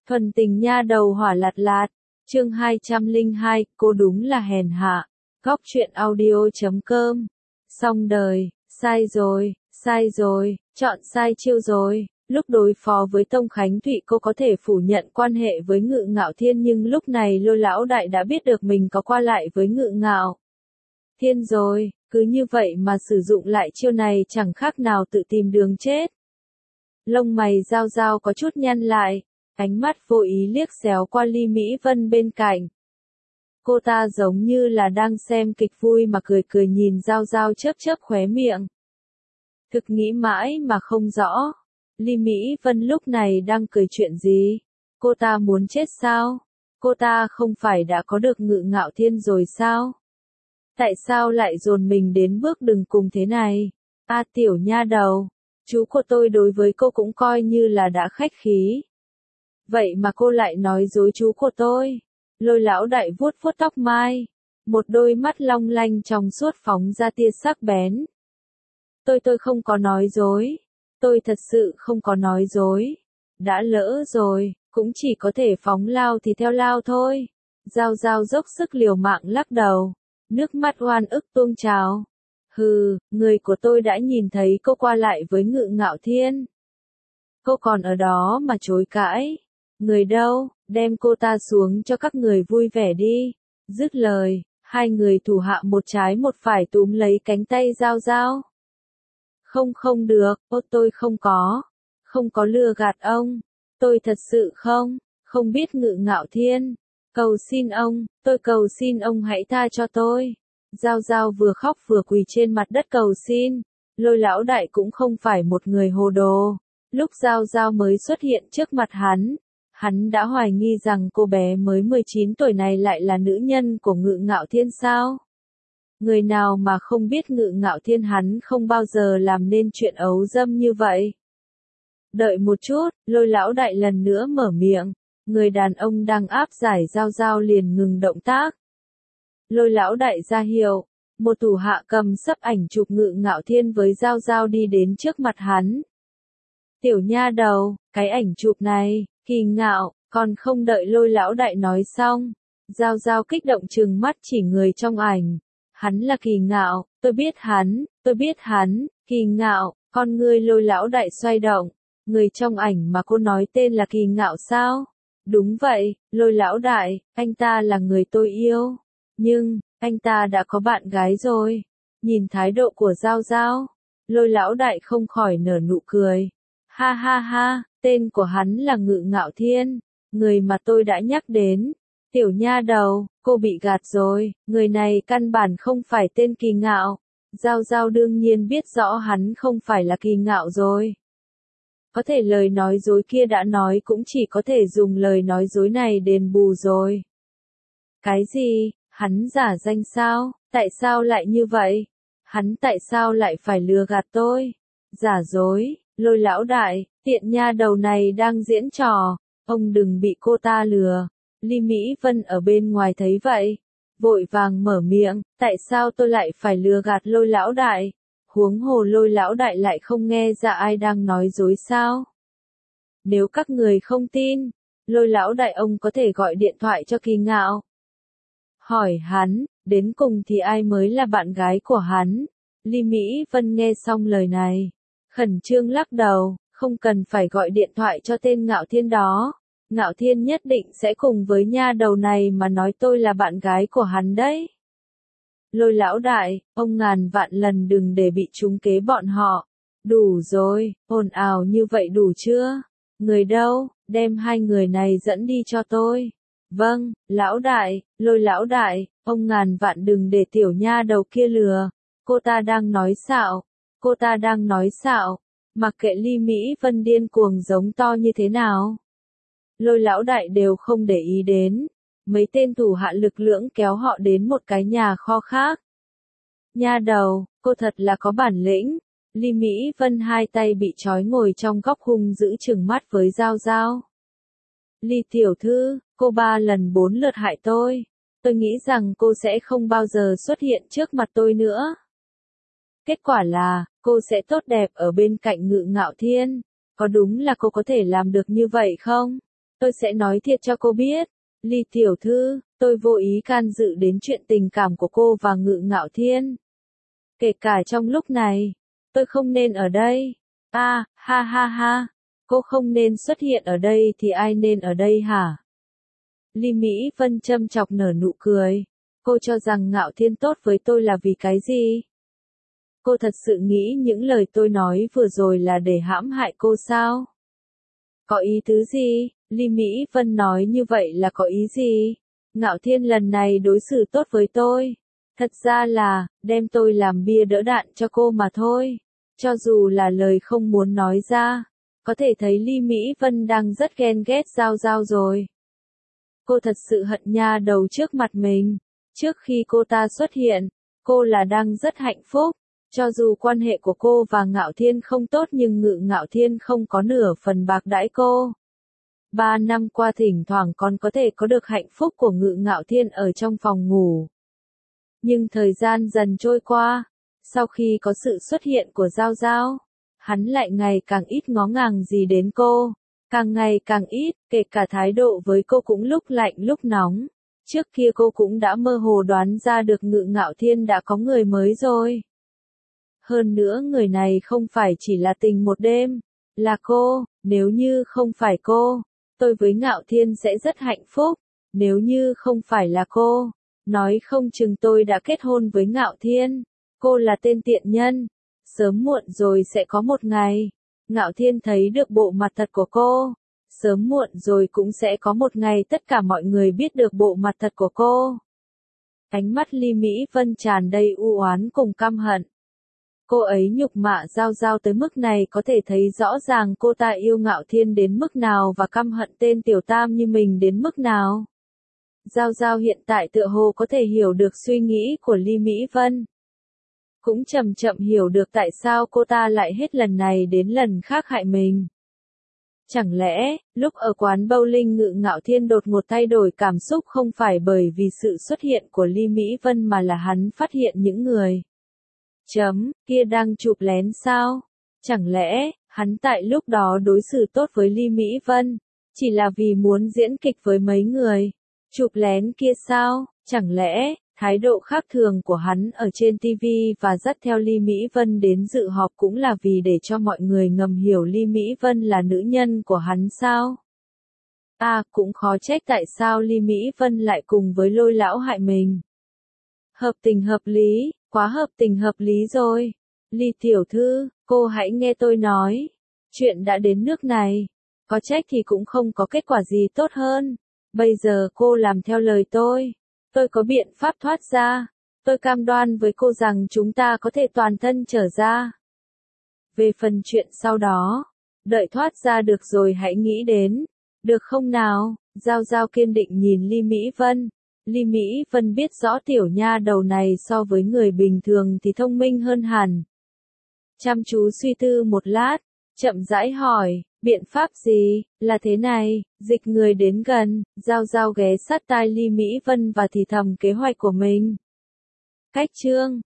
Thuần tình nha đầu hỏa lạt lạt, chương 202, cô đúng là hèn hạ. Góc truyện audio.com. Xong đời, sai rồi, chọn sai chiêu rồi. Lúc đối phó với Tông Khánh Thụy cô có thể phủ nhận quan hệ với Ngự Ngạo Thiên, nhưng lúc này Lôi lão đại đã biết được mình có qua lại với Ngự Ngạo Thiên rồi, cứ như vậy mà sử dụng lại chiêu này chẳng khác nào tự tìm đường chết. Lông mày Giao Giao có chút nhăn lại, ánh mắt vô ý liếc xéo qua Ly Mỹ Vân bên cạnh. Cô ta giống như là đang xem kịch vui mà cười cười nhìn Giao Giao chớp chớp khóe miệng. Thực nghĩ mãi mà không rõ, Ly Mỹ Vân lúc này đang cười chuyện gì? Cô ta muốn chết sao? Cô ta không phải đã có được Ngự Ngạo Thiên rồi sao? Tại sao lại dồn mình đến bước đường cùng thế này? A tiểu nha đầu, chú của tôi đối với cô cũng coi như là đã khách khí. Vậy mà cô lại nói dối chú của tôi. Lôi lão đại vuốt vuốt tóc mai, một đôi mắt long lanh trong suốt phóng ra tia sắc bén. Tôi không có nói dối. Tôi thật sự không có nói dối. Đã lỡ rồi, cũng chỉ có thể phóng lao thì theo lao thôi. Giao Giao dốc sức liều mạng lắc đầu, nước mắt oan ức tuôn trào. Hừ, người của tôi đã nhìn thấy cô qua lại với Ngự Ngạo Thiên. Cô còn ở đó mà chối cãi. Người đâu, đem cô ta xuống cho các người vui vẻ đi. Dứt lời, hai người thủ hạ một trái một phải túm lấy cánh tay Giao Giao. Không được, tôi không có lừa gạt ông. Tôi thật sự không biết Ngự Ngạo Thiên. Cầu xin ông, tôi cầu xin ông hãy tha cho tôi. Giao Giao vừa khóc vừa quỳ trên mặt đất cầu xin. Lôi lão đại cũng không phải một người hồ đồ. Lúc Giao Giao mới xuất hiện trước mặt hắn đã hoài nghi rằng cô bé mới 19 tuổi này lại là nữ nhân của Ngự Ngạo Thiên sao? Người nào mà không biết Ngự Ngạo Thiên hắn không bao giờ làm nên chuyện ấu dâm như vậy. Đợi một chút, Lôi lão đại lần nữa mở miệng, người đàn ông đang áp giải Giao Giao liền ngừng động tác. Lôi lão đại ra hiệu, một thủ hạ cầm sấp ảnh chụp Ngự Ngạo Thiên với Giao Giao đi đến trước mặt hắn. Tiểu nha đầu, cái ảnh chụp này, Kỳ Ngạo, còn không đợi Lôi lão đại nói xong. Giao Giao kích động trừng mắt chỉ người trong ảnh. Hắn là Kỳ Ngạo, tôi biết hắn, Kỳ Ngạo, con ngươi Lôi lão đại xoay động. Người trong ảnh mà cô nói tên là Kỳ Ngạo sao? Đúng vậy, Lôi lão đại, anh ta là người tôi yêu. Nhưng, anh ta đã có bạn gái rồi. Nhìn thái độ của Giao Giao, Lôi lão đại không khỏi nở nụ cười. Ha ha ha, tên của hắn là Ngự Ngạo Thiên, người mà tôi đã nhắc đến. Tiểu nha đầu, cô bị gạt rồi, người này căn bản không phải tên Kỳ Ngạo. Giao Giao đương nhiên biết rõ hắn không phải là Kỳ Ngạo rồi. Có thể lời nói dối kia đã nói cũng chỉ có thể dùng lời nói dối này đền bù rồi. Cái gì? Hắn giả danh sao? Tại sao lại như vậy? Hắn tại sao lại phải lừa gạt tôi? Giả dối, Lôi lão đại, tiện nha đầu này đang diễn trò, ông đừng bị cô ta lừa. Ly Mỹ Vân ở bên ngoài thấy vậy, vội vàng mở miệng, tại sao tôi lại phải lừa gạt Lôi lão đại? Huống hồ Lôi lão đại lại không nghe ra ai đang nói dối sao? Nếu các người không tin, Lôi lão đại ông có thể gọi điện thoại cho Kỳ Ngạo. Hỏi hắn, đến cùng thì ai mới là bạn gái của hắn? Ly Mỹ Vân nghe xong lời này, khẩn trương lắc đầu, không cần phải gọi điện thoại cho tên Ngạo Thiên đó. Ngạo Thiên nhất định sẽ cùng với nha đầu này mà nói tôi là bạn gái của hắn đấy. Lôi lão đại, ông ngàn vạn lần đừng để bị trúng kế bọn họ. Đủ rồi, ồn ào như vậy đủ chưa? Người đâu, đem hai người này dẫn đi cho tôi. Vâng, lão đại, Lôi lão đại, ông ngàn vạn đừng để tiểu nha đầu kia lừa. Cô ta đang nói xạo. Mặc kệ Ly Mỹ Vân điên cuồng giống to như thế nào, Lôi lão đại đều không để ý đến. Mấy tên thủ hạ lực lưỡng kéo họ đến một cái nhà kho khác. Nha đầu, cô thật là có bản lĩnh. Ly Mỹ Vân hai tay bị trói ngồi trong góc hung dữ trừng mắt với Giao Giao. Ly tiểu thư, cô 3 lần 4 lượt hại tôi. Tôi nghĩ rằng cô sẽ không bao giờ xuất hiện trước mặt tôi nữa. Kết quả là, cô sẽ tốt đẹp ở bên cạnh Ngự Ngạo Thiên. Có đúng là cô có thể làm được như vậy không? Tôi sẽ nói thiệt cho cô biết. Ly tiểu thư, tôi vô ý can dự đến chuyện tình cảm của cô và Ngự Ngạo Thiên. Kể cả trong lúc này, tôi không nên ở đây. À, ha ha ha, cô không nên xuất hiện ở đây thì ai nên ở đây hả? Ly Mỹ Vân châm chọc nở nụ cười. Cô cho rằng Ngạo Thiên tốt với tôi là vì cái gì? Cô thật sự nghĩ những lời tôi nói vừa rồi là để hãm hại cô sao? Có ý tứ gì? Ly Mỹ Vân nói như vậy là có ý gì? Ngạo Thiên lần này đối xử tốt với tôi. Thật ra là, đem tôi làm bia đỡ đạn cho cô mà thôi. Cho dù là lời không muốn nói ra. Có thể thấy Ly Mỹ Vân đang rất ghen ghét Giao Giao rồi. Cô thật sự hận nha đầu trước mặt mình. Trước khi cô ta xuất hiện, cô là đang rất hạnh phúc. Cho dù quan hệ của cô và Ngạo Thiên không tốt nhưng Ngự Ngạo Thiên không có nửa phần bạc đãi cô. 3 năm qua thỉnh thoảng còn có thể có được hạnh phúc của Ngự Ngạo Thiên ở trong phòng ngủ. Nhưng thời gian dần trôi qua, sau khi có sự xuất hiện của Giao Giao, hắn lại ngày càng ít ngó ngàng gì đến cô. Càng ngày càng ít, kể cả thái độ với cô cũng lúc lạnh lúc nóng. Trước kia cô cũng đã mơ hồ đoán ra được Ngự Ngạo Thiên đã có người mới rồi. Hơn nữa người này không phải chỉ là tình một đêm, là cô. Nếu như không phải cô, tôi với Ngạo Thiên sẽ rất hạnh phúc. Nếu như không phải là cô, nói không chừng tôi đã kết hôn với Ngạo Thiên. Cô là tên tiện nhân. Sớm muộn rồi sẽ có một ngày Ngạo Thiên thấy được bộ mặt thật của cô. Sớm muộn rồi cũng sẽ có một ngày tất cả mọi người biết được bộ mặt thật của cô. Ánh mắt Ly Mỹ Vân tràn đầy u oán cùng căm hận. Cô ấy nhục mạ Giao Giao tới mức này có thể thấy rõ ràng cô ta yêu Ngạo Thiên đến mức nào và căm hận tên tiểu tam như mình đến mức nào. Giao Giao hiện tại tựa hồ có thể hiểu được suy nghĩ của Ly Mỹ Vân. Cũng chậm chậm hiểu được tại sao cô ta lại hết lần này đến lần khác hại mình. Chẳng lẽ, lúc ở quán bowling Ngự Ngạo Thiên đột ngột thay đổi cảm xúc không phải bởi vì sự xuất hiện của Ly Mỹ Vân mà là hắn phát hiện những người kia đang chụp lén sao? Chẳng lẽ, hắn tại lúc đó đối xử tốt với Ly Mỹ Vân, chỉ là vì muốn diễn kịch với mấy người chụp lén kia sao? Chẳng lẽ, thái độ khác thường của hắn ở trên TV và dắt theo Ly Mỹ Vân đến dự họp cũng là vì để cho mọi người ngầm hiểu Ly Mỹ Vân là nữ nhân của hắn sao? À, cũng khó trách tại sao Ly Mỹ Vân lại cùng với Lôi lão hại mình. Hợp tình hợp lý, quá hợp tình hợp lý rồi. Ly tiểu thư, cô hãy nghe tôi nói. Chuyện đã đến nước này, có trách thì cũng không có kết quả gì tốt hơn. Bây giờ cô làm theo lời tôi có biện pháp thoát ra. Tôi cam đoan với cô rằng chúng ta có thể toàn thân trở ra. Về phần chuyện sau đó, đợi thoát ra được rồi hãy nghĩ đến. Được không nào? Giao Giao kiên định nhìn Ly Mỹ Vân. Ly Mỹ Vân biết rõ tiểu nha đầu này so với người bình thường thì thông minh hơn hẳn. Chăm chú suy tư một lát, chậm rãi hỏi, biện pháp gì? Là thế này, dịch người đến gần, Giao Giao ghé sát tai Ly Mỹ Vân và thì thầm kế hoạch của mình. Cách chương